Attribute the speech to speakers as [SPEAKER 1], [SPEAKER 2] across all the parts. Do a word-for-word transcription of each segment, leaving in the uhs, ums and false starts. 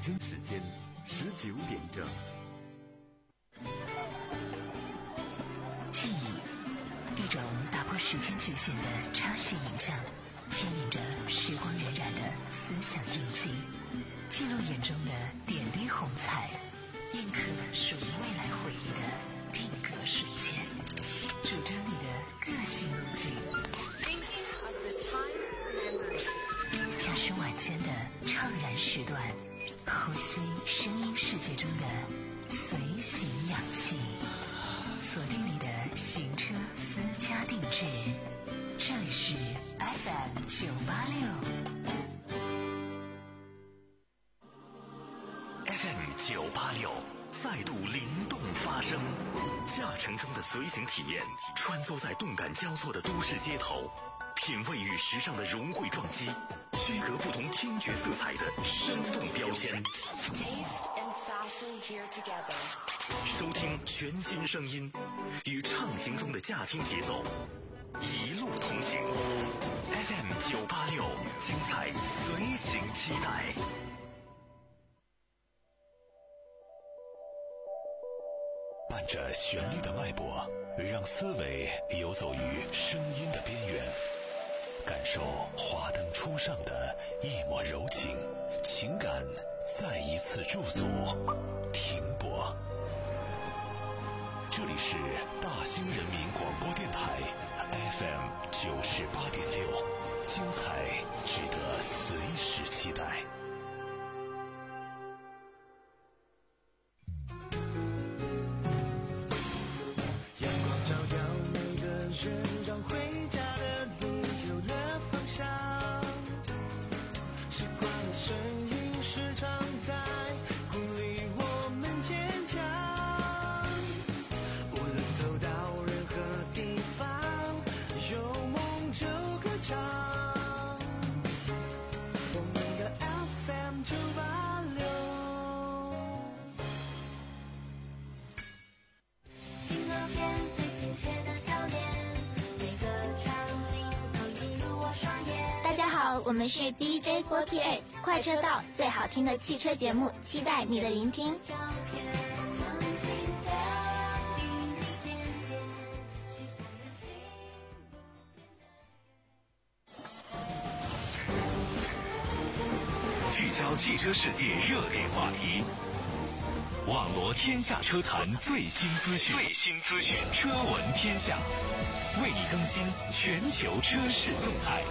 [SPEAKER 1] 正时间十九点整。
[SPEAKER 2] 记忆，一种打破时间局限的插叙影像，牵引着时光荏苒的思想印记，记录眼中的点滴红彩，印刻属于未来回忆的定格瞬间，主张你的个性路径。驾驶晚间的怅然时段，呼吸声音世界中的随行氧气，锁定你的行车私家定制。这里是 F M 九八六
[SPEAKER 3] F M 九八六再度灵动发声，驾乘中的随行体验，穿梭在动感交错的都市街头，品味与时尚的融汇撞击，区隔不同听觉色彩的生动标签。收听全新声音，与畅行中的驾听节奏，一路同行。F M 九八六，精彩随行期待。伴着旋律的脉搏，让思维游走于声音的边缘，感受华灯初上的一抹柔情，情感再一次驻足停泊。这里是大兴人民广播电台 F M 九十八点六，精彩值得随时期待。
[SPEAKER 4] 让回家的路有了方向，习惯的声音时常在鼓励我们坚强，无论走到任何地方，有梦就歌唱，我们的 F M 九八六。
[SPEAKER 5] 听到见最亲切的笑脸，
[SPEAKER 6] 大家好，我们是 D J 四十八 快车道，最好听的汽车节目，期待你的聆听。
[SPEAKER 3] 聚焦汽车世界热点话题，网罗天下车坛最新资讯，最新资讯，车闻天下，为你更新全球车市动态。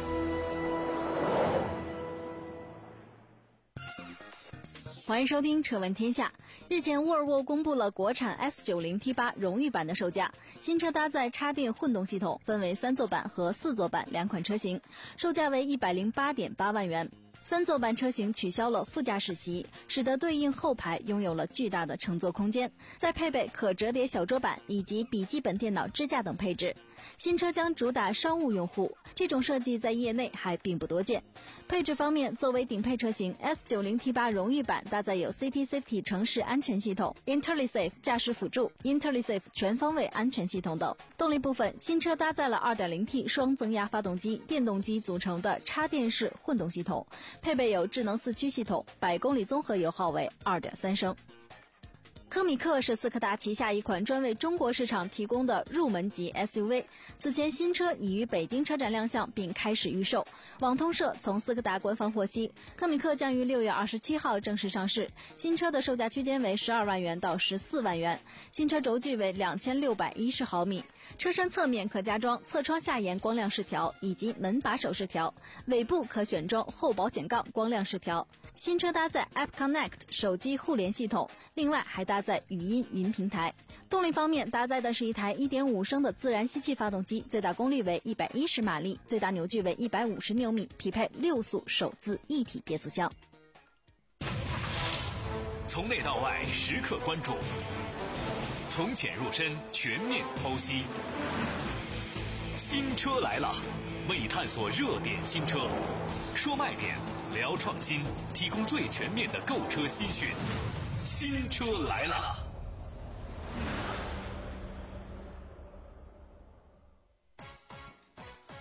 [SPEAKER 7] 欢迎收听车闻天下。日前，沃尔沃公布了国产 S九十 T 八 荣誉版的售价。新车搭载插电混动系统，分为三座版和四座版两款车型，售价为 一百零八点八万元。三座版车型取消了副驾驶席，使得对应后排拥有了巨大的乘坐空间，再配备可折叠小桌板以及笔记本电脑支架等配置。新车将主打商务用户，这种设计在业内还并不多见。配置方面，作为顶配车型 S九十 T 八 荣誉版搭载有 City Safety 城市安全系统、IntelliSafe 驾驶辅助、IntelliSafe 全方位安全系统等。动力部分，新车搭载了 二点零 T 双增压发动机、电动机组成的插电式混动系统，配备有智能四驱系统，百公里综合油耗为 二点三升。科米克是斯柯达旗下一款专为中国市场提供的入门级 S U V， 此前新车已于北京车展亮相并开始预售。网通社从斯柯达官方获悉，科米克将于六月二十七号正式上市，新车的售价区间为十二万元到十四万元，新车轴距为两千六百一十毫米，车身侧面可加装侧窗下沿光亮饰条以及门把手饰条，尾部可选装后保险杠光亮饰条。新车搭载 App Connect 手机互联系统，另外还搭载语音云平台。动力方面，搭载的是一台 一点五升的自然吸气发动机，最大功率为一百一十马力，最大扭矩为一百五十牛米，匹配六速手自一体变速箱。
[SPEAKER 3] 从内到外时刻关注，从浅入深全面剖析。新车来了，为探索热点新车，说卖点，聊创新，提供最全面的购车新讯。新车来了。
[SPEAKER 4] 欢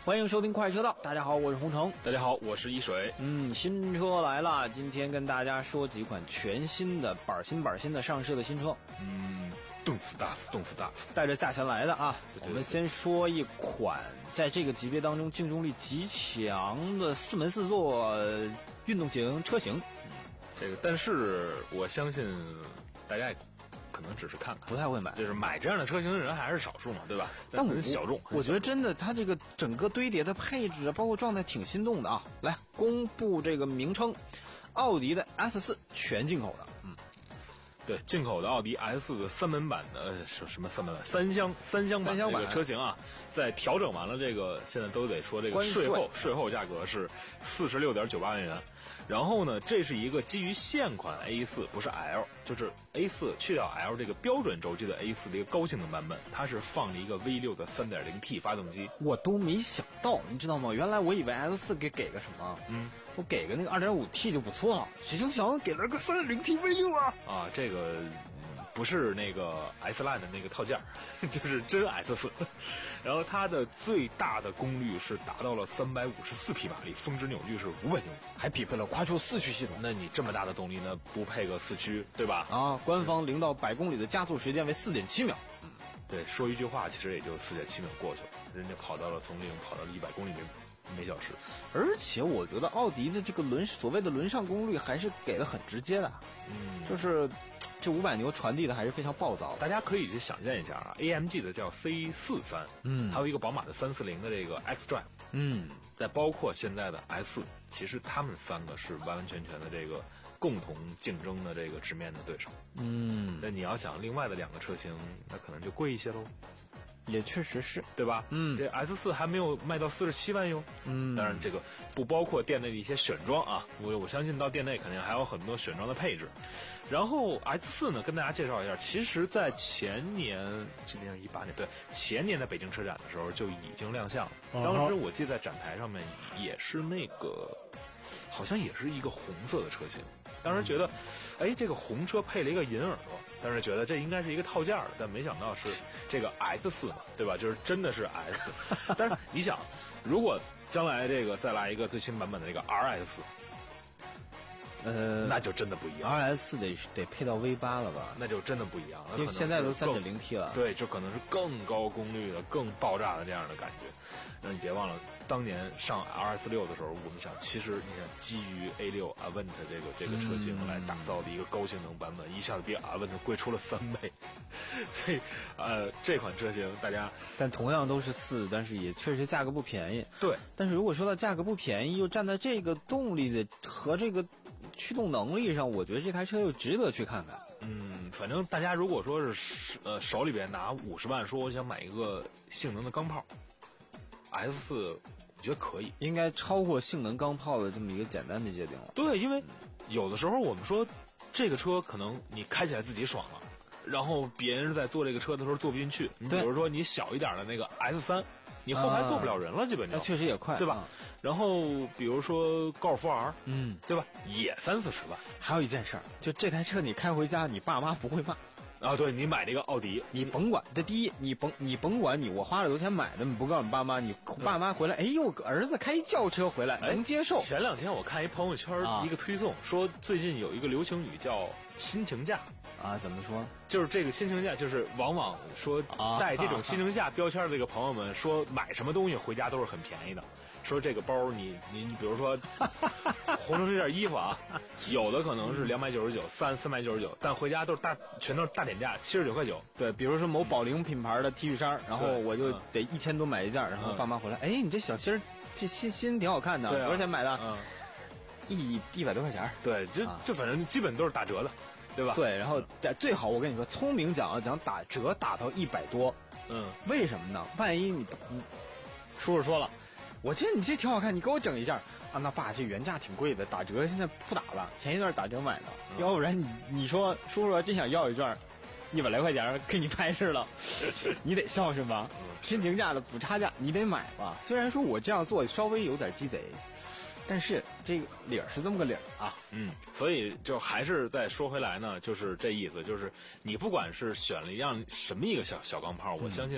[SPEAKER 8] 欢迎收听快车道，大家好，我是洪城。
[SPEAKER 9] 大家好，我是一水。
[SPEAKER 8] 嗯，新车来了，今天跟大家说几款全新的板新板新的上市的新车。
[SPEAKER 9] 嗯，动次打次，动次打次，
[SPEAKER 8] 带着价钱来的啊。
[SPEAKER 9] 对对对，
[SPEAKER 8] 我们先说一款在这个级别当中竞争力极强的四门四座运动型车型。
[SPEAKER 9] 这个，但是我相信大家可能只是看看，
[SPEAKER 8] 不太会买，
[SPEAKER 9] 就是买这样的车型的人还是少数嘛，对吧？
[SPEAKER 8] 但我
[SPEAKER 9] 很小众，
[SPEAKER 8] 我觉得真的，它这个整个堆叠的配置啊，包括状态挺心动的啊。来公布这个名称，奥迪的 S 四 全进口的，嗯，
[SPEAKER 9] 对，进口的奥迪 S 四的三门版的呃什什么三门版三厢三厢版这个车型啊，在调整完了这个现在都得说这个税后税后价格是四十六点九八万元。然后呢，这是一个基于现款 A 四，不是 L， 就是 A 四 去掉 L 这个标准轴距的 A 四 的一个高性能版本，它是放了一个 V 六 的 三点零 T 发动机。
[SPEAKER 8] 我都没想到，你知道吗？原来我以为 S 四 给给个什么，嗯，我给个那个 二点五 T 就不错了，谁成想给了个 三点零 T V 六 啊！
[SPEAKER 9] 啊，这个不是那个 S Line 的那个套件，就是真 S 四。然后它的最大的功率是达到了三百五十四匹马力，峰值扭矩是五百牛米，
[SPEAKER 8] 还匹配了quattro四驱系统。
[SPEAKER 9] 那你这么大的动力呢，不配个四驱，对吧？
[SPEAKER 8] 啊，官方零到百公里的加速时间为四点七秒。
[SPEAKER 9] 嗯，对，说一句话，其实也就四点七秒过去了，人家跑到了从零跑到了一百公里每每小时。
[SPEAKER 8] 而且我觉得奥迪的这个轮所谓的轮上功率还是给的很直接的，嗯，就是这五百牛传递的还是非常暴躁的。
[SPEAKER 9] 大家可以去想象一下啊 ，A M G 的叫 C 四十三，嗯，还有一个宝马的三四零的这个 X Drive， 嗯，再包括现在的 S， 其实他们三个是完完全全的这个共同竞争的这个直面的对手。嗯，那你要想另外的两个车型，那可能就贵一些喽。
[SPEAKER 8] 也确实是，
[SPEAKER 9] 对吧？嗯，这 S 四 还没有卖到四十七万哟。嗯，当然这个不包括店内的一些选装啊，我我相信到店内肯定还有很多选装的配置。然后 S 四 呢，跟大家介绍一下，其实在前年，今年是一八年，对，前年在北京车展的时候就已经亮相了。当时我记得在展台上面也是那个，好像也是一个红色的车型。当时觉得，哎，这个红车配了一个银耳朵，当时觉得这应该是一个套件儿，但没想到是这个 S 四 嘛，对吧？就是真的是 S。但是你想，如果将来这个再来一个最新版本的这个 R S， 呃，那就真的不一样。
[SPEAKER 8] R S 得得配到 V 八 了吧？
[SPEAKER 9] 那就真的不一样，
[SPEAKER 8] 因为现在都 三点零 T 了。
[SPEAKER 9] 对，这可能是更高功率的、更爆炸的这样的感觉。那你别忘了，当年上 R S 六的时候，我们想，其实你看，基于 A 六 Avant 这个这个车型来打造的一个高性能版本，嗯、一下子比 Avant 贵出了三倍。所以，呃，这款车型大家，
[SPEAKER 8] 但同样都是四，但是也确实价格不便宜。
[SPEAKER 9] 对，
[SPEAKER 8] 但是如果说到价格不便宜，又站在这个动力的和这个驱动能力上，我觉得这台车又值得去看看。
[SPEAKER 9] 嗯，反正大家如果说是呃手里边拿五十万，说我想买一个性能的钢炮。S 四 我觉得可以，
[SPEAKER 8] 应该超过性能钢炮的这么一个简单的界定了。
[SPEAKER 9] 对，因为有的时候我们说这个车可能你开起来自己爽了，然后别人在坐这个车的时候坐不进去。你比如说你小一点的那个 S 三，你后排坐不了人了，基本上。
[SPEAKER 8] 那确实也快，
[SPEAKER 9] 对吧？然后比如说高尔夫 R， 嗯，对吧？也三四十万。
[SPEAKER 8] 还有一件事儿，就这台车你开回家，你爸妈不会骂。
[SPEAKER 9] 啊，对，你买这个奥迪，
[SPEAKER 8] 你甭管，这第一，你甭你甭管你我花了多少钱买的，你不告诉你爸妈，你爸妈回来，哎呦，儿子开轿车回来，能接受。
[SPEAKER 9] 前两天我看一朋友圈一个推送，啊、说最近有一个流行语叫亲情价
[SPEAKER 8] 啊，怎么说？
[SPEAKER 9] 就是这个亲情价，就是往往说带这种亲情价标签的这个朋友们说买什么东西回家都是很便宜的。说这个包你你你比如说红城这件衣服啊，有的可能是两百九十九、三三百九十九，但回家都是大全都是大点价，七十九块九。
[SPEAKER 8] 对，比如说某宝龄品牌的 T 恤衫，然后我就得一千多买一件，然后爸妈回来，哎，你这小芯儿这新新挺好看的，多少钱买的？嗯，一一百多块钱。
[SPEAKER 9] 对，这这反正基本都是打折的，对吧？
[SPEAKER 8] 对，然后最好我跟你说，聪明讲讲打折打到一百多，嗯，为什么呢？万一你你叔叔说了。我觉得你这挺好看，你给我整一件啊！那爸，这原价挺贵的，打折现在不打了，前一段打折买的，嗯、要不然你你说叔叔真想要一件，一百来块钱给你拍摄了，你得孝顺吧？亲情价的补差价你得买吧？虽然说我这样做稍微有点鸡贼，但是这个理儿是这么个理儿啊。
[SPEAKER 9] 嗯，所以就还是再说回来呢，就是这意思，就是你不管是选了一样什么一个小小钢炮，嗯、我相信。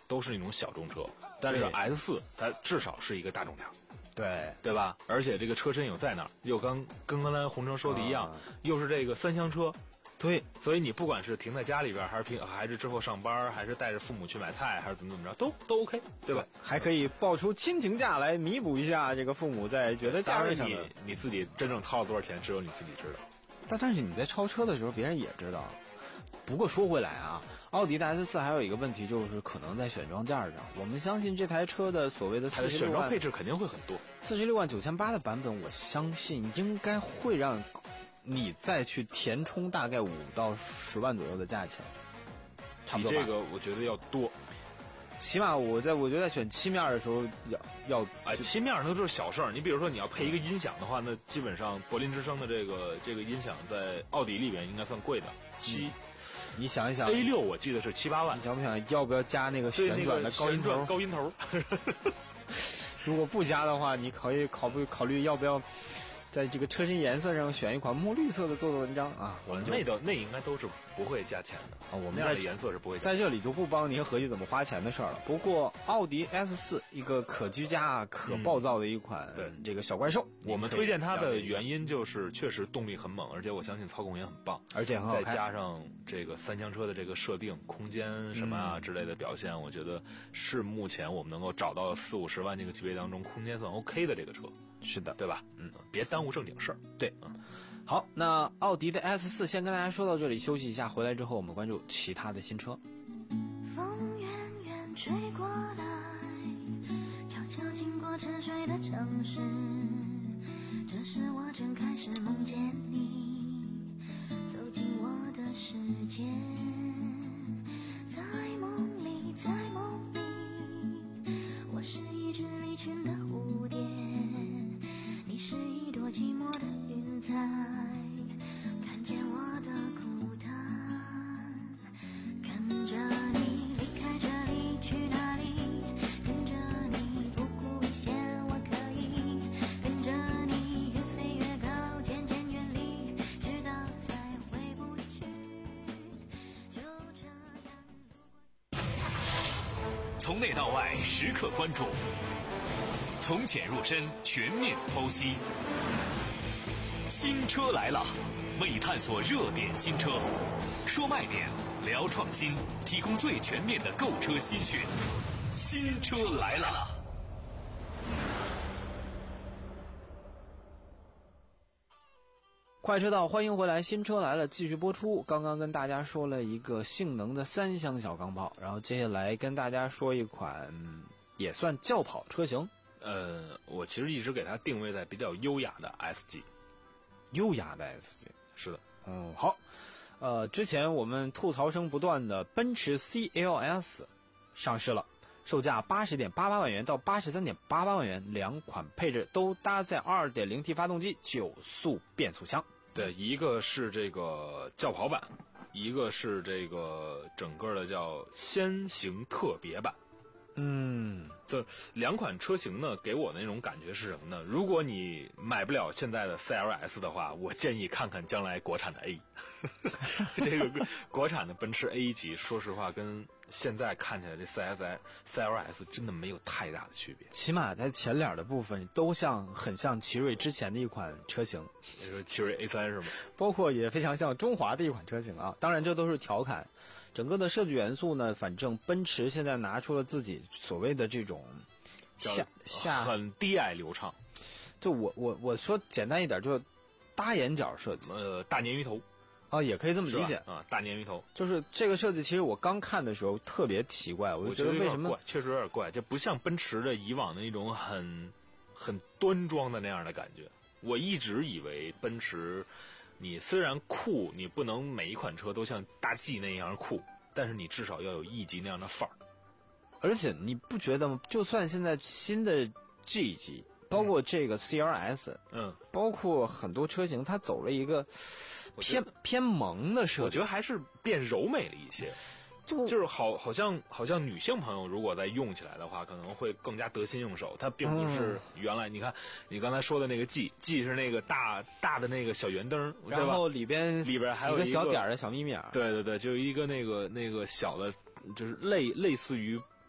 [SPEAKER 9] 都是那种小众车，但是 S 四它至少是一个大重量。
[SPEAKER 8] 对
[SPEAKER 9] 对吧？而且这个车身又在那儿，又刚跟刚才洪城说的一样，啊、又是这个三厢车，
[SPEAKER 8] 对，
[SPEAKER 9] 所以你不管是停在家里边，还是平，还是之后上班，还是带着父母去买菜，还是怎么怎么着，都都 OK， 对吧？
[SPEAKER 8] 还可以报出亲情价来弥补一下这个父母在觉得价位上的。
[SPEAKER 9] 你你自己真正掏了多少钱，只有你自己知道。
[SPEAKER 8] 但但是你在超车的时候，别人也知道。不过说回来啊，奥迪的 S 四还有一个问题，就是可能在选装件上，我们相信这台车的所谓的
[SPEAKER 9] 它的选装配置肯定会很多，
[SPEAKER 8] 四十六万九千八的版本，我相信应该会让你再去填充大概五到十万左右的价钱，差不多吧。
[SPEAKER 9] 比这个我觉得要多，
[SPEAKER 8] 起码我在我觉得在选漆面的时候要要
[SPEAKER 9] 哎，漆面那都是小事儿。你比如说你要配一个音响的话，那基本上柏林之声的这个这个音响在奥迪里边应该算贵的，七。嗯
[SPEAKER 8] 你想一想
[SPEAKER 9] ，A 六我记得是七八万，
[SPEAKER 8] 你想不想要不要加那个旋转的高音头？
[SPEAKER 9] 高音头。
[SPEAKER 8] 如果不加的话，你可以考虑考虑要不要在这个车身颜色上选一款墨绿色的做做文章啊？我们
[SPEAKER 9] 那的那应该都是不会加钱的
[SPEAKER 8] 啊。我们在
[SPEAKER 9] 颜色是不会
[SPEAKER 8] 在这里就不帮您合计怎么花钱的事儿了。不过奥迪 S 四一个可居家、可暴躁的一款、嗯、对这个小怪兽，
[SPEAKER 9] 我们推荐它的原因就是确实动力很猛，而且我相信操控也很棒，
[SPEAKER 8] 而且很好看。
[SPEAKER 9] 再加上这个三厢车的这个设定、空间什么啊、嗯、之类的表现，我觉得是目前我们能够找到四五十万这个级别当中空间算 OK 的这个车。
[SPEAKER 8] 是的，
[SPEAKER 9] 对吧？嗯，别耽误正经事儿。
[SPEAKER 8] 对，嗯，好，那奥迪的 S 四先跟大家说到这里，休息一下，回来之后我们关注其他的新车。
[SPEAKER 5] 风远远吹过来，悄悄经过沉睡的城市，这时我正开始梦见你走进我的世界，在梦里，在梦里，我是一只离群的蝴蝶，你是一朵寂寞的云彩，看见我的孤单，跟着你离开这里去哪里，跟着你不顾危险我可以跟着你越飞越高，渐渐远离，直到再回不去，就这样。
[SPEAKER 3] 从内到外时刻关注，从浅入深，全面剖析。新车来了，为探索热点新车，说卖点，聊创新，提供最全面的购车新讯。新车来了。
[SPEAKER 8] 快车道，欢迎回来，新车来了，继续播出。刚刚跟大家说了一个性能的三厢小钢炮，然后接下来跟大家说一款也算轿跑车型。
[SPEAKER 9] 呃，我其实一直给它定位在比较优雅的 S 级，
[SPEAKER 8] 优雅的 S 级，
[SPEAKER 9] 是的，
[SPEAKER 8] 嗯，好，呃，之前我们吐槽声不断的奔驰 C L S 上市了，售价八十点八八万元到八十三点八八万元，两款配置都搭载 二点零 T 发动机，九速变速箱。
[SPEAKER 9] 对，一个是这个轿跑版，一个是这个整个的叫先行特别版。
[SPEAKER 8] 嗯，
[SPEAKER 9] 这两款车型呢，给我的那种感觉是什么呢？如果你买不了现在的 C L S 的话，我建议看看将来国产的 A。这个国产的奔驰 A 级，说实话，跟现在看起来这 C S I C L S 真的没有太大的区别。
[SPEAKER 8] 起码在前脸的部分都像很像奇瑞之前的一款车型，
[SPEAKER 9] 你说奇瑞 A 三 是吗？
[SPEAKER 8] 包括也非常像中华的一款车型啊。当然，这都是调侃。整个的设计元素呢，反正奔驰现在拿出了自己所谓的这种下下
[SPEAKER 9] 很低矮流畅，
[SPEAKER 8] 就我我我说简单一点，就是大眼角设计，
[SPEAKER 9] 呃，大鲶鱼头
[SPEAKER 8] 啊，也可以这么理解
[SPEAKER 9] 啊，大鲶鱼头，
[SPEAKER 8] 就是这个设计。其实我刚看的时候特别奇怪，我就觉得为什么
[SPEAKER 9] 怪，确实有点怪，这不像奔驰的以往的那种很很端庄的那样的感觉。我一直以为奔驰。你虽然酷，你不能每一款车都像大 G 那样酷，但是你至少要有 E 级那样的范儿。
[SPEAKER 8] 而且你不觉得吗？就算现在新的 G 级，包括这个 C L S， 嗯，包括很多车型，它走了一个偏偏萌的设计，
[SPEAKER 9] 我觉得还是变柔美了一些。就就是好，好像好像女性朋友如果再用起来的话，可能会更加得心应手。它并不是原来、嗯、你看你刚才说的那个 G G 是那个大大的那个小圆灯，
[SPEAKER 8] 然后里边
[SPEAKER 9] 里边还有
[SPEAKER 8] 一个小点的小咪咪。
[SPEAKER 9] 对对对，就一个那个那个小的，就是类类似于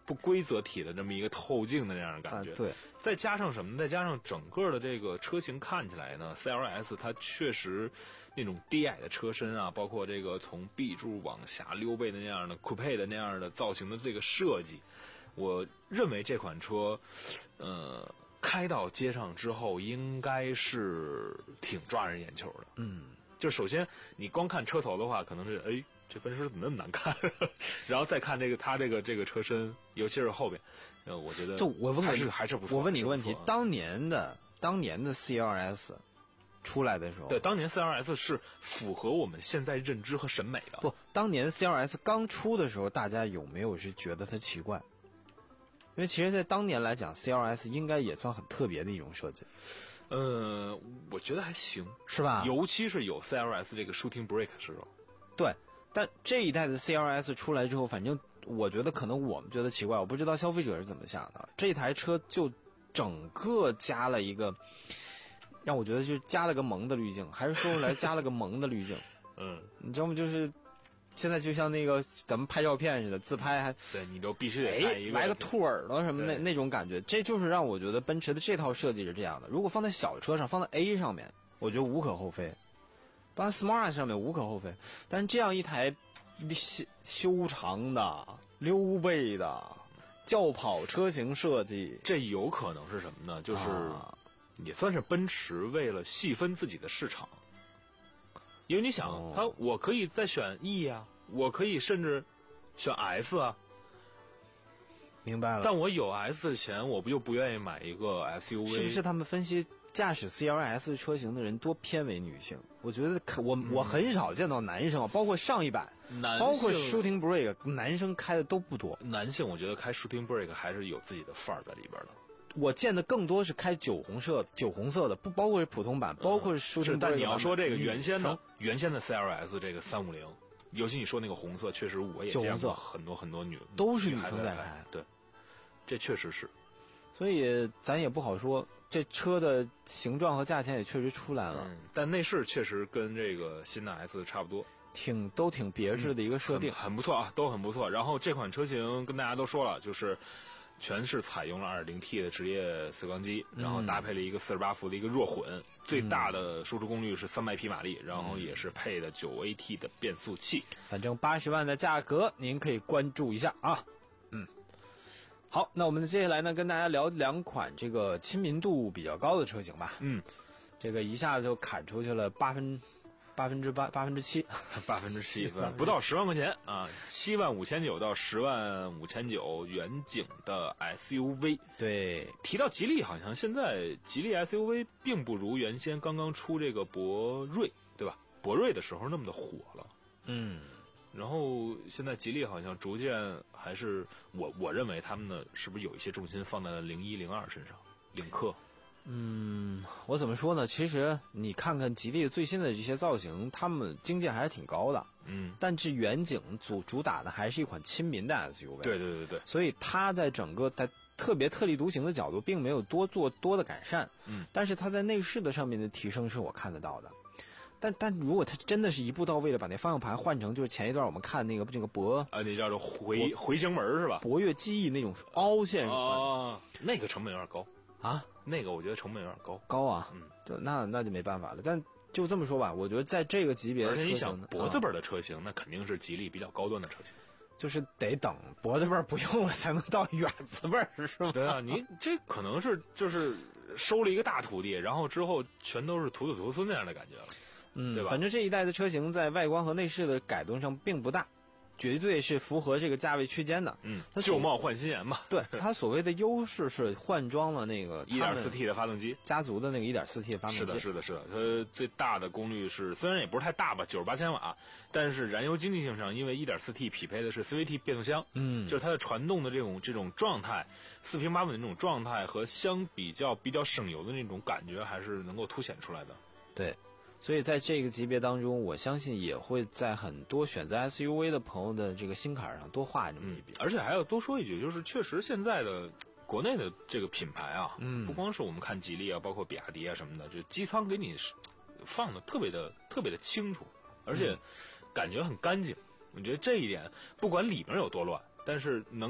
[SPEAKER 9] 不规则体的这么一个透镜的那样的感觉。
[SPEAKER 8] 啊、对，
[SPEAKER 9] 再加上什么？再加上整个的这个车型看起来呢 ，C L S 它确实那种低矮的车身啊，包括这个从 B 柱往下溜背的那样的酷配的那样的造型的这个设计，我认为这款车，呃。开到街上之后，应该是挺抓人眼球的。嗯，就首先你光看车头的话，可能是哎，这奔驰怎么那么难看？然后再看这个它这个这个车身，尤其是后边，呃，我觉得
[SPEAKER 8] 就我问
[SPEAKER 9] 还是还是不错。
[SPEAKER 8] 我问你一个问题：当年的当年的 C L S 出来的时候，
[SPEAKER 9] 对，当年 C L S 是符合我们现在认知和审美的。
[SPEAKER 8] 不，当年 C L S 刚出的时候，大家有没有是觉得它奇怪？因为其实，在当年来讲 ，C L S 应该也算很特别的一种设计。
[SPEAKER 9] 呃，我觉得还行，
[SPEAKER 8] 是吧？
[SPEAKER 9] 尤其是有 C L S 这个 Shooting Brake 的时候。
[SPEAKER 8] 对，但这一代的 C L S 出来之后，反正我觉得可能我们觉得奇怪，我不知道消费者是怎么想的。这台车就整个加了一个，让我觉得就加了个萌的滤镜，还是说出来加了个萌的滤镜。
[SPEAKER 9] 嗯，
[SPEAKER 8] 你知道吗？就是。现在就像那个咱们拍照片似的，自拍还
[SPEAKER 9] 对你都必须得来一个
[SPEAKER 8] 来个兔耳朵什么那那种感觉，这就是让我觉得奔驰的这套设计是这样的。如果放在小车上，放在 A 上面，我觉得无可厚非；放在 Smart 上面无可厚非。但这样一台修长的、溜背的轿跑车型设计，
[SPEAKER 9] 这有可能是什么呢？就是也算是奔驰为了细分自己的市场。因为你想，
[SPEAKER 8] 哦、
[SPEAKER 9] 它我可以再选 E 啊，我可以甚至选 S 啊。
[SPEAKER 8] 明白了。
[SPEAKER 9] 但我有 S 的钱，我不就不愿意买一个 S U V？
[SPEAKER 8] 是不是他们分析驾驶 C L S 车型的人多偏为女性？我觉得我、嗯、我很少见到男生，包括上一版，包括 Shooting Brake， 男生开的都不多。
[SPEAKER 9] 男性我觉得开 Shooting Brake 还是有自己的范儿在里边的。
[SPEAKER 8] 我见的更多是开酒红色、酒红色的，不包括是普通版，包括是 Shooting Brake。
[SPEAKER 9] 但你要说这个原先的原先的 C L S 这个三五零，尤其你说那个红色，确实我也见过很多很多女
[SPEAKER 8] 都是女生在开，
[SPEAKER 9] 对，这确实是。
[SPEAKER 8] 所以咱也不好说，这车的形状和价钱也确实出来了，
[SPEAKER 9] 嗯、但内饰确实跟这个新的 S 差不多。
[SPEAKER 8] 挺都挺别致的一个设定、
[SPEAKER 9] 嗯很，很不错啊，都很不错。然后这款车型跟大家都说了，就是全是采用了 二点零 T 的职业四缸机，然后搭配了一个四十八伏的一个弱混，嗯、最大的输出功率是三百匹马力，然后也是配的九 A T 的变速器。
[SPEAKER 8] 反正八十万的价格，您可以关注一下啊。嗯，好，那我们接下来呢，跟大家聊两款这个亲民度比较高的车型吧。
[SPEAKER 9] 嗯，
[SPEAKER 8] 这个一下子就砍出去了八分。八分之八，八分之七，
[SPEAKER 9] 八分之七，不到十万块钱啊，七万五千九到十万五千九，远景的 S U V。
[SPEAKER 8] 对，
[SPEAKER 9] 提到吉利，好像现在吉利 S U V 并不如原先刚刚出这个博瑞，对吧？博瑞的时候那么的火了。
[SPEAKER 8] 嗯，
[SPEAKER 9] 然后现在吉利好像逐渐还是我我认为他们呢，是不是有一些重心放在了零一零二身上，领克。
[SPEAKER 8] 嗯，我怎么说呢？其实你看看吉利最新的这些造型，他们经济还是挺高的。
[SPEAKER 9] 嗯，
[SPEAKER 8] 但是远景主主打的还是一款亲民的 S U V。
[SPEAKER 9] 对对对对。
[SPEAKER 8] 所以它在整个在特别特立独行的角度，并没有多做多的改善。
[SPEAKER 9] 嗯，
[SPEAKER 8] 但是它在内饰的上面的提升是我看得到的。但但如果它真的是一步到位的把那方向盘换成就是前一段我们看那个这个博
[SPEAKER 9] 啊，那叫做回回形门是吧？
[SPEAKER 8] 博越记忆那种凹陷
[SPEAKER 9] 啊，那个成本有点高
[SPEAKER 8] 啊。
[SPEAKER 9] 那个我觉得成本有点高，
[SPEAKER 8] 高啊，
[SPEAKER 9] 嗯，
[SPEAKER 8] 对，那那就没办法了。但就这么说吧，我觉得在这个级别的车型，
[SPEAKER 9] 而且你想脖子辈的车型，啊、那肯定是吉利比较高端的车型，
[SPEAKER 8] 就是得等脖子辈不用了才能到远子辈是吧？
[SPEAKER 9] 对啊，你这可能是就是收了一个大徒弟，然后之后全都是徒子徒孙那样的感觉了，
[SPEAKER 8] 嗯，
[SPEAKER 9] 对吧？
[SPEAKER 8] 反正这一代的车型在外观和内饰的改动上并不大。绝对是符合这个价位区间的，
[SPEAKER 9] 嗯，旧貌换新颜嘛。
[SPEAKER 8] 对，它所谓的优势是换装了那个
[SPEAKER 9] 一点四 T 的发动机，
[SPEAKER 8] 家族的那个 一点四 T 的发动机。
[SPEAKER 9] 是的，是的，是的。它最大的功率是虽然也不是太大吧，九十八千瓦，但是燃油经济性上，因为 一点四 T 匹配的是 C V T 变速箱，
[SPEAKER 8] 嗯，
[SPEAKER 9] 就是它的传动的这种这种状态，四平八稳的那种状态和相比较比较省油的那种感觉，还是能够凸显出来的。
[SPEAKER 8] 对。所以在这个级别当中，我相信也会在很多选择 S U V 的朋友的这个心坎上多画这么一笔、
[SPEAKER 9] 嗯。而且还要多说一句，就是确实现在的国内的这个品牌啊，
[SPEAKER 8] 嗯，
[SPEAKER 9] 不光是我们看吉利啊，包括比亚迪啊什么的，就机舱给你放的特别的特别的清楚，而且感觉很干净。我觉得这一点，不管里面有多乱，但是能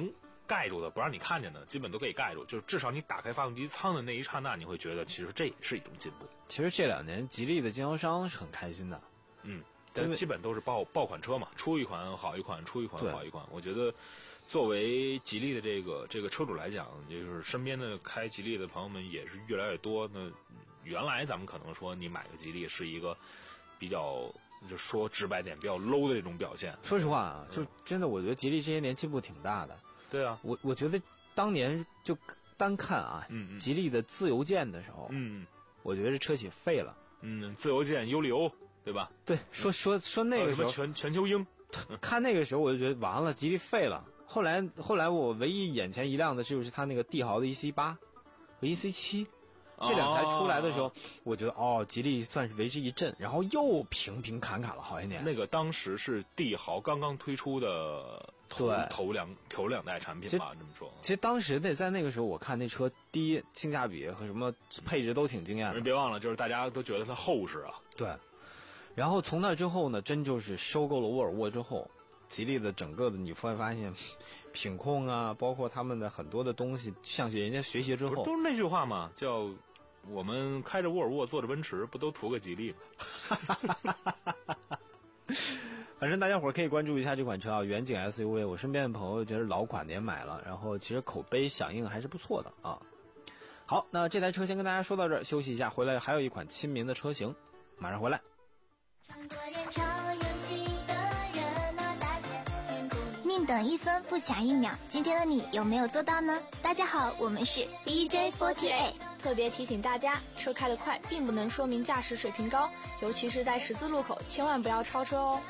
[SPEAKER 9] 盖住的，不让你看见的，基本都可以盖住。就是至少你打开发动机舱的那一刹那，你会觉得其实这也是一种进步。
[SPEAKER 8] 其实这两年吉利的经销商是很开心的，
[SPEAKER 9] 嗯，但基本都是爆爆款车嘛，出一款好一款，出一款好一款。我觉得作为吉利的这个这个车主来讲，就是身边的开吉利的朋友们也是越来越多。那原来咱们可能说你买个吉利是一个比较，就说直白点比较 low 的这种表现。
[SPEAKER 8] 说实话啊，就真的我觉得吉利这些年进步挺大的。
[SPEAKER 9] 对啊，
[SPEAKER 8] 我我觉得当年就单看啊，
[SPEAKER 9] 嗯嗯
[SPEAKER 8] 吉利的自由舰的时候，
[SPEAKER 9] 嗯，
[SPEAKER 8] 我觉得这车企废了。
[SPEAKER 9] 嗯，自由舰、优利欧，对吧？
[SPEAKER 8] 对，说说说那个时候，
[SPEAKER 9] 呃、全全球鹰，
[SPEAKER 8] 看那个时候我就觉得完了，吉利废了。后来后来我唯一眼前一亮的就是它那个帝豪的 E C 八 和 E C 七。这两台出来的时候，哦、我觉得哦，吉利算是为之一振，然后又平平侃侃了好些年。
[SPEAKER 9] 那个当时是帝豪刚刚推出的头头两头两代产品吧，这么说。
[SPEAKER 8] 其实当时那在那个时候，我看那车第一性价比和什么配置都挺惊艳的。
[SPEAKER 9] 别忘了，就是大家都觉得它厚实啊。
[SPEAKER 8] 对。然后从那之后呢，真就是收购了沃尔沃之后，吉利的整个的你会发现，品控啊，包括他们的很多的东西，向人家学习之后，
[SPEAKER 9] 都是那句话嘛，叫。我们开着沃尔沃，坐着奔驰，不都图个吉利吗？
[SPEAKER 8] 反正大家伙儿可以关注一下这款车啊，远景 S U V。我身边的朋友觉得老款的也买了，然后其实口碑响应还是不错的啊。好，那这台车先跟大家说到这儿，休息一下，回来还有一款亲民的车型，马上回来。
[SPEAKER 6] 宁等一分不抢一秒，今天的你有没有做到呢？大家好，我们是 B J 四十八。
[SPEAKER 10] 特别提醒大家，车开得快并不能说明驾驶水平高，尤其是在十字路口，千万不要超车哦。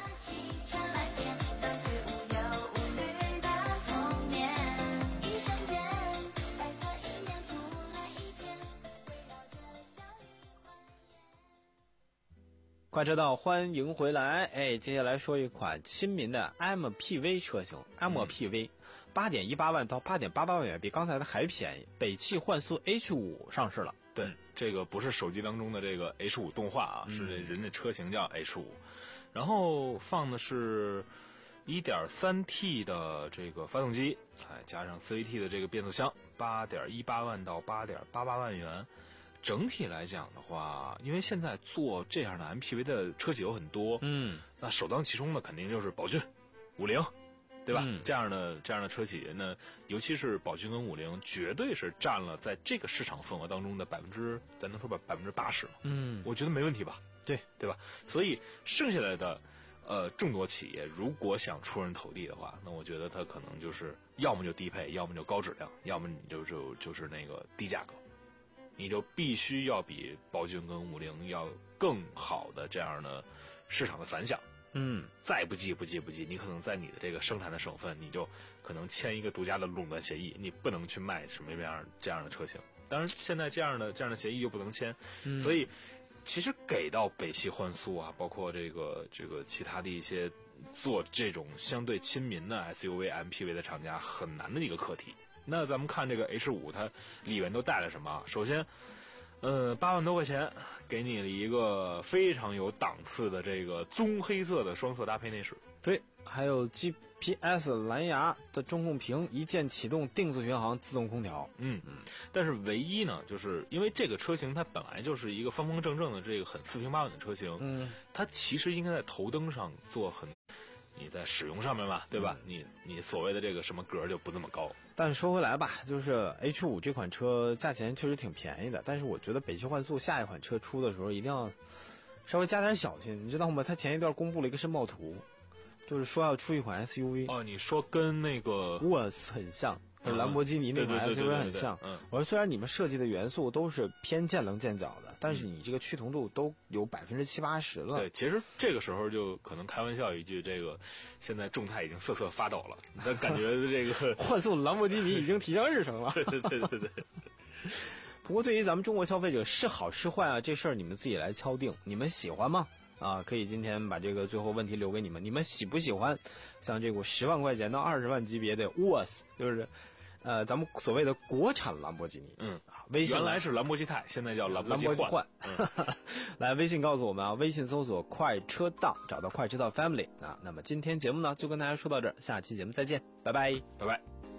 [SPEAKER 8] 快车道，欢迎回来！哎，接下来说一款亲民的 M P V 车型 ，M P V，八点一八万到八点八八万元，比刚才的还便宜。北汽幻速 H 五 上市了。
[SPEAKER 9] 对，这个不是手机当中的这个 H 五 动画啊，
[SPEAKER 8] 嗯、
[SPEAKER 9] 是人的车型叫 H 五，然后放的是 一点三 T 的这个发动机，哎，加上 C V T 的这个变速箱，八点一八万到八点八八万元。整体来讲的话，因为现在做这样的 M P V 的车企有很多，
[SPEAKER 8] 嗯，
[SPEAKER 9] 那首当其冲的肯定就是宝骏、五菱，对吧？
[SPEAKER 8] 嗯、
[SPEAKER 9] 这样的这样的车企，那尤其是宝骏跟五菱，绝对是占了在这个市场份额当中的百分之，咱能说吧，百分之八十。
[SPEAKER 8] 嗯，
[SPEAKER 9] 我觉得没问题吧？
[SPEAKER 8] 对，
[SPEAKER 9] 对吧？所以剩下来的，呃，众多企业如果想出人头地的话，那我觉得它可能就是要么就低配，要么就高质量，要么你就就就是那个低价格。你就必须要比宝骏跟五菱要更好的这样的市场的反响。
[SPEAKER 8] 嗯，
[SPEAKER 9] 再不济不济不济，你可能在你的这个生产的省份，你就可能签一个独家的垄断协议，你不能去卖什么样这样的车型。当然，现在这样的这样的协议又不能签，
[SPEAKER 8] 嗯、
[SPEAKER 9] 所以其实给到北汽幻速啊，包括这个这个其他的一些做这种相对亲民的 S U V、M P V 的厂家很难的一个课题。那咱们看这个 H 五，它里面都带了什么？首先，呃，八万多块钱给你了一个非常有档次的这个棕黑色的双色搭配内饰。
[SPEAKER 8] 对，还有 G P S 蓝牙的中控屏，一键启动定速巡航，自动空调。
[SPEAKER 9] 嗯嗯。但是唯一呢，就是因为这个车型它本来就是一个方方正正的这个很四平八稳的车型，
[SPEAKER 8] 嗯，
[SPEAKER 9] 它其实应该在头灯上做很。你在使用上面嘛，对吧？你你所谓的这个什么格就不那么高。
[SPEAKER 8] 但是说回来吧，就是 H 五 这款车价钱确实挺便宜的，但是我觉得北汽幻速下一款车出的时候一定要稍微加点小心，你知道吗？它前一段公布了一个申报图，就是说要出一款 S U V。
[SPEAKER 9] 哦，你说跟那个
[SPEAKER 8] U S 很像。跟兰博基尼那款 S U V 很像，
[SPEAKER 9] 嗯，
[SPEAKER 8] 我说虽然你们设计的元素都是偏见棱见角的，但是你这个趋同度都有百分之七八十了。
[SPEAKER 9] 对，其实这个时候就可能开玩笑一句，这个现在众泰已经瑟瑟发抖了，那感觉这个
[SPEAKER 8] 幻速兰博基尼已经提上日程了。
[SPEAKER 9] 对对对对对。
[SPEAKER 8] 不过对于咱们中国消费者是好是坏啊，这事儿你们自己来敲定，你们喜欢吗？啊，可以今天把这个最后问题留给你们，你们喜不喜欢像这个十万块钱到二十万级别的 U S， 就是呃咱们所谓的国产兰博基尼？
[SPEAKER 9] 嗯
[SPEAKER 8] 啊，微信
[SPEAKER 9] 原来是兰博基泰，现在叫兰博基
[SPEAKER 8] 幻。嗯、来微信告诉我们啊，微信搜索快车道，找到快车道 Family 啊。那么今天节目呢就跟大家说到这儿，下期节目再见，拜拜，
[SPEAKER 9] 拜拜。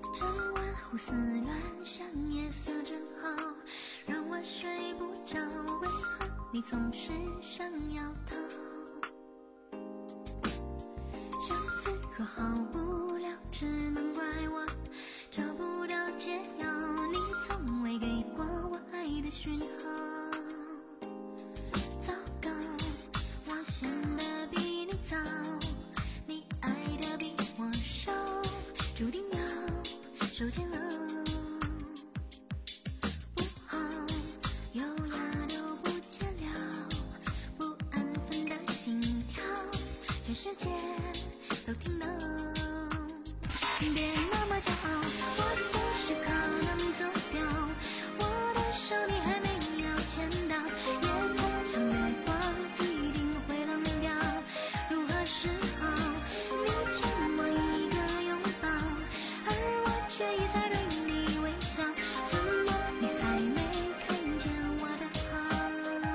[SPEAKER 5] 整晚胡思乱想，夜色真好，让我睡不着。为何你总是想要逃？相思若好无聊，只能怪我找不到解药。你从未给过我爱的讯号。糟糕，我显得比你早，你爱的比我少，注定要受煎熬。不好，优雅都不见了，不安分的心跳，全世界都听到。别那么骄傲，我随时可能走掉，我的手你还没有牵到，夜太长月光一定会冷掉。如何是好？你欠我一个拥抱，而我却一再对你微笑，怎么你还没看见我的好？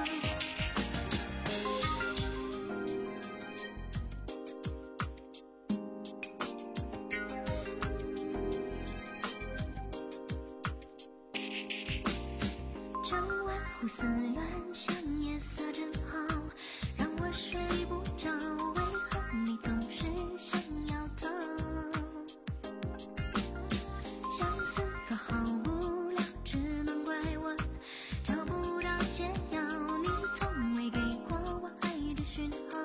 [SPEAKER 5] 整晚胡思乱想，夜色真好，让我睡不着。为何你总是想要逃？相思若好无聊，只能怪我找不到解药。你从未给过我爱的讯号。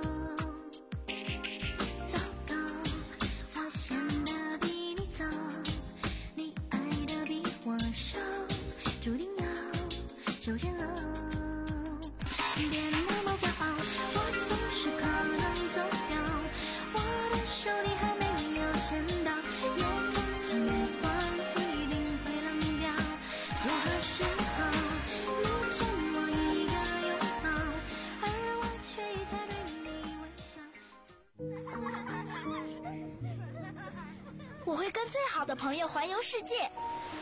[SPEAKER 5] 糟糕，我显得比你早，你爱的比我少，注定要受煎熬。别那么骄傲，我随时可能走掉，我的手你还没有牵到，夜太长月光一定会冷掉。如何是好？你欠我一个拥抱，而我却一再对你微笑。
[SPEAKER 6] 我会跟最好的朋友环游世界，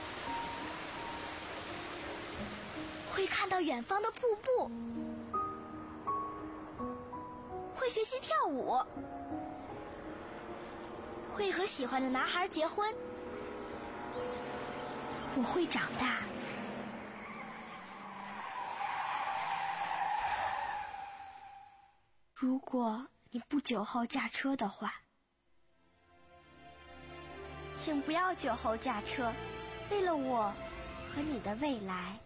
[SPEAKER 6] 会看到远方的瀑布，会学习跳舞，会和喜欢的男孩结婚。我会长大。如果你不酒后驾车的话，请不要酒后驾车，为了我和你的未来。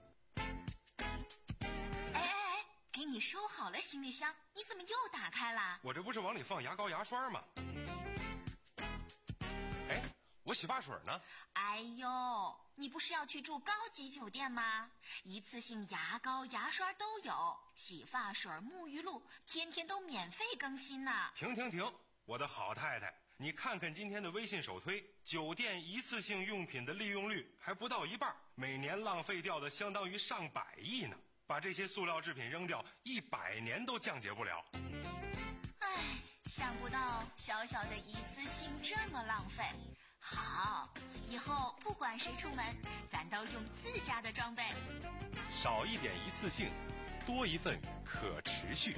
[SPEAKER 11] 哎哎哎，给你收好了行李箱，你怎么又打开了？
[SPEAKER 12] 我这不是往里放牙膏牙刷吗？哎，我洗发水呢？
[SPEAKER 11] 哎呦，你不是要去住高级酒店吗？一次性牙膏牙刷都有，洗发水沐浴露天天都免费更新呢。
[SPEAKER 12] 停停停，我的好太太，你看看今天的微信首推，酒店一次性用品的利用率还不到一半，每年浪费掉的相当于上百亿呢。把这些塑料制品扔掉，一百年都降解不了。
[SPEAKER 11] 唉，想不到小小的一次性这么浪费。好，以后不管谁出门，咱都用自家的装备。
[SPEAKER 12] 少一点一次性，多一份可持续。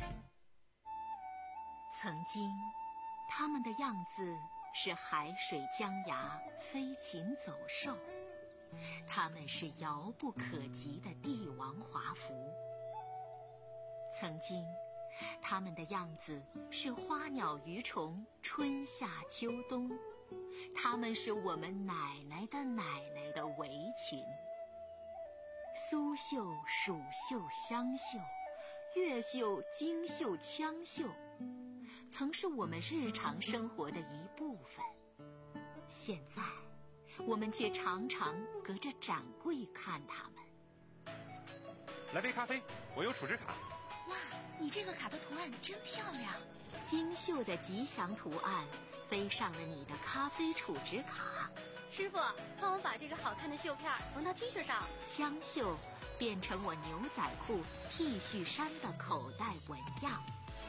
[SPEAKER 13] 曾经，他们的样子是海水江崖，飞禽走兽。他们是遥不可及的帝王华服。曾经，他们的样子是花鸟鱼虫，春夏秋冬。他们是我们奶奶的奶奶的围裙。苏绣、蜀绣、湘绣，越绣、京绣、羌绣，曾是我们日常生活的一部分。现在，我们却常常隔着展柜看他们。
[SPEAKER 12] 来杯咖啡，我有储值卡。
[SPEAKER 11] 哇，你这个卡的图案真漂亮！
[SPEAKER 13] 精绣的吉祥图案飞上了你的咖啡储值卡。
[SPEAKER 14] 师傅，帮我把这个好看的绣片缝到 T 恤上。
[SPEAKER 13] 枪绣变成我牛仔裤、T 恤衫的口袋纹样，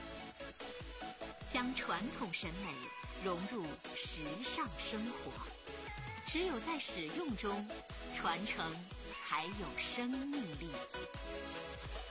[SPEAKER 13] 将传统审美融入时尚生活。只有在使用中，传承才有生命力。